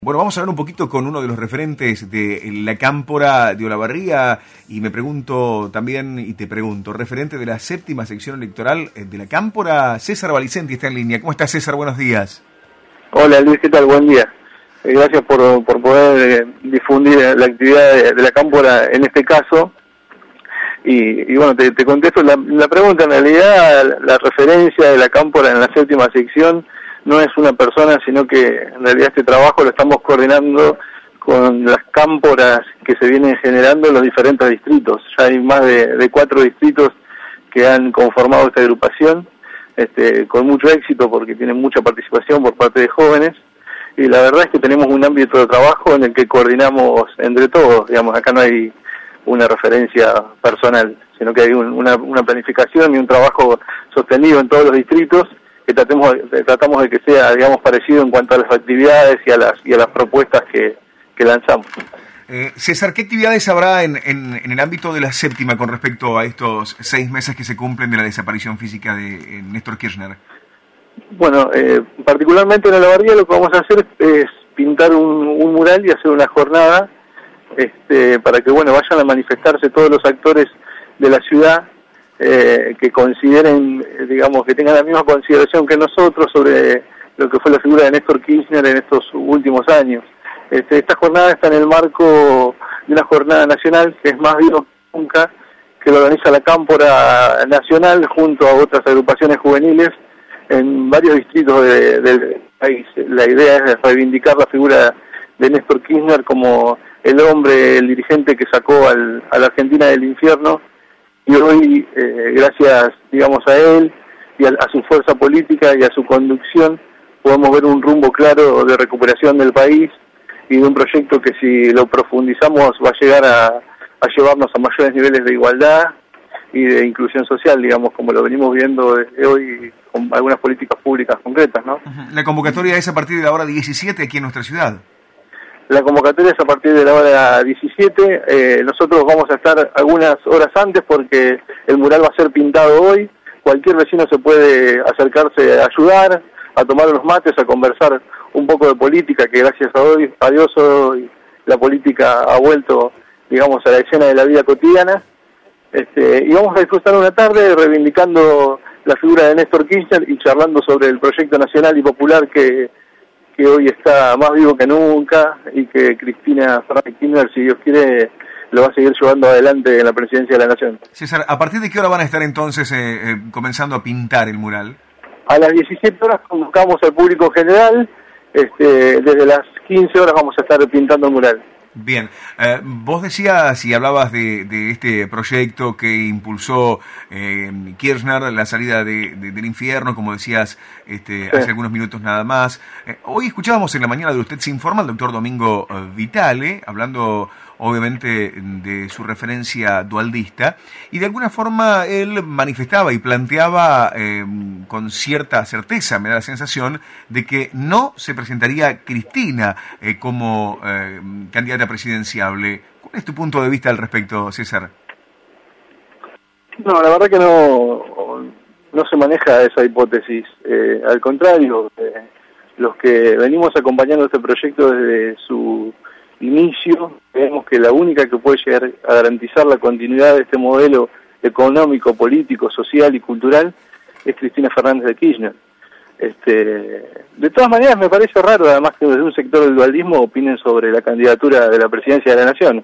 Bueno, vamos a hablar un poquito con uno de los referentes de la Cámpora de Olavarría y me pregunto también, y te pregunto, referente de la séptima sección electoral de la Cámpora, César Valicenti está en línea. ¿Cómo estás, César? Buenos días. Hola Luis, ¿qué tal? Buen día. Gracias por poder difundir la actividad de la Cámpora en este caso. Y bueno, te contesto la pregunta. En realidad, la referencia de la Cámpora en la séptima sección no es una persona, sino que en realidad este trabajo lo estamos coordinando con las cámporas que se vienen generando en los diferentes distritos. Ya hay más de 4 distritos que han conformado esta agrupación, con mucho éxito porque tienen mucha participación por parte de jóvenes, y la verdad es que tenemos un ámbito de trabajo en el que coordinamos entre todos. Digamos, acá no hay una referencia personal, sino que hay una planificación y un trabajo sostenido en todos los distritos, que tratamos de que sea, digamos, parecido en cuanto a las actividades y a las propuestas que lanzamos. César, ¿qué actividades habrá en el ámbito de la séptima con respecto a estos 6 meses que se cumplen de la desaparición física de Néstor Kirchner? Bueno, particularmente en Olavarría lo que vamos a hacer es pintar un mural y hacer una jornada para que vayan a manifestarse todos los actores de la ciudad que consideren, digamos, que tengan la misma consideración que nosotros sobre lo que fue la figura de Néstor Kirchner en estos últimos años. Esta jornada está en el marco de una jornada nacional que es más viva que nunca, que lo organiza la Cámpora Nacional junto a otras agrupaciones juveniles en varios distritos del país. La idea es reivindicar la figura de Néstor Kirchner como el hombre, el dirigente que sacó a la Argentina del infierno, y hoy, gracias, digamos, a él y a su fuerza política y a su conducción, podemos ver un rumbo claro de recuperación del país y de un proyecto que, si lo profundizamos, va a llegar a llevarnos a mayores niveles de igualdad y de inclusión social, digamos, como lo venimos viendo desde hoy con algunas políticas públicas concretas, ¿no? La convocatoria es a partir de la hora 17 aquí en nuestra ciudad. La convocatoria es a partir de la hora 17, nosotros vamos a estar algunas horas antes porque el mural va a ser pintado hoy. Cualquier vecino se puede acercarse a ayudar, a tomar unos mates, a conversar un poco de política, que gracias a Dios hoy la política ha vuelto, digamos, a la escena de la vida cotidiana. Y vamos a disfrutar una tarde reivindicando la figura de Néstor Kirchner y charlando sobre el proyecto nacional y popular que hoy está más vivo que nunca, y que Cristina Fernández Kirchner, si Dios quiere, lo va a seguir llevando adelante en la presidencia de la Nación. César, ¿a partir de qué hora van a estar entonces comenzando a pintar el mural? A las 17 horas convocamos al público general, desde las 15 horas vamos a estar pintando el mural. Bien, vos decías y hablabas de este proyecto que impulsó Kirchner, la salida del infierno, como decías hace algunos minutos nada más. Hoy escuchábamos en la mañana de Usted se informa al doctor Domingo Vitale, hablando obviamente de su referencia dualdista, y de alguna forma él manifestaba y planteaba con cierta certeza, me da la sensación, de que no se presentaría Cristina como candidata presidenciable. ¿Cuál es tu punto de vista al respecto, César? No, la verdad que no se maneja esa hipótesis. Al contrario, los que venimos acompañando este proyecto desde su inicio, creemos que la única que puede llegar a garantizar la continuidad de este modelo económico, político, social y cultural es Cristina Fernández de Kirchner. De todas maneras, me parece raro, además, que desde un sector del dualdismo opinen sobre la candidatura de la presidencia de la Nación.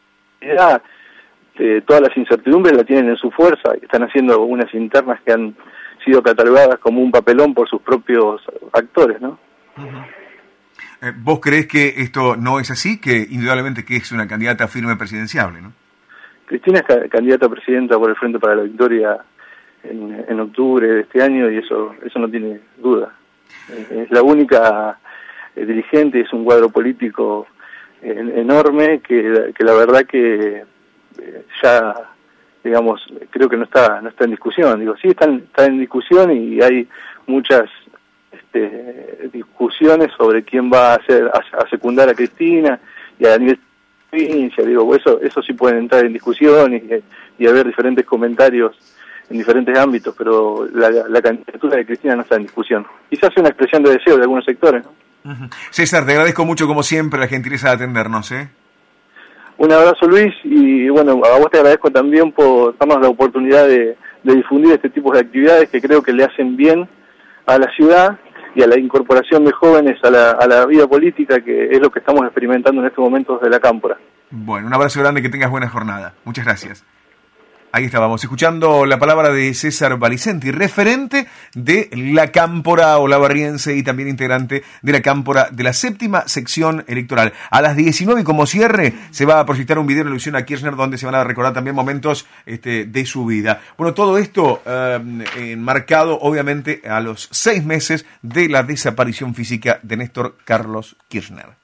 Todas las incertidumbres la tienen en su fuerza, y están haciendo unas internas que han sido catalogadas como un papelón por sus propios actores, ¿no? Uh-huh. ¿Vos creés que esto no es así? Que indudablemente que es una candidata firme presidenciable, ¿no? Cristina es candidata a presidenta por el Frente para la Victoria en octubre de este año, y eso no tiene duda. Es la única dirigente, es un cuadro político enorme que la verdad que ya, digamos, creo que no está en discusión. Digo, sí está en discusión, y hay muchas discusiones sobre quién va a secundar a Cristina, y a nivel de provincia, digo, eso sí pueden entrar en discusión y haber diferentes comentarios en diferentes ámbitos, pero la candidatura de Cristina no está en discusión. Quizás sea una expresión de deseo de algunos sectores, ¿no? César, te agradezco mucho como siempre la gentileza de atendernos, ¿eh? Un abrazo, Luis, y bueno, a vos te agradezco también por darnos la oportunidad de difundir este tipo de actividades que creo que le hacen bien a la ciudad y a la incorporación de jóvenes a la vida política, que es lo que estamos experimentando en estos momentos de la Cámpora. Bueno, un abrazo grande, que tengas buena jornada. Muchas gracias. Ahí estábamos escuchando la palabra de César Valicenti, referente de la Cámpora olavarriense y también integrante de la Cámpora de la 7ª sección electoral. A las 19 y como cierre se va a proyectar un video en alusión a Kirchner donde se van a recordar también momentos de su vida. Bueno, todo esto enmarcado obviamente a los 6 meses de la desaparición física de Néstor Carlos Kirchner.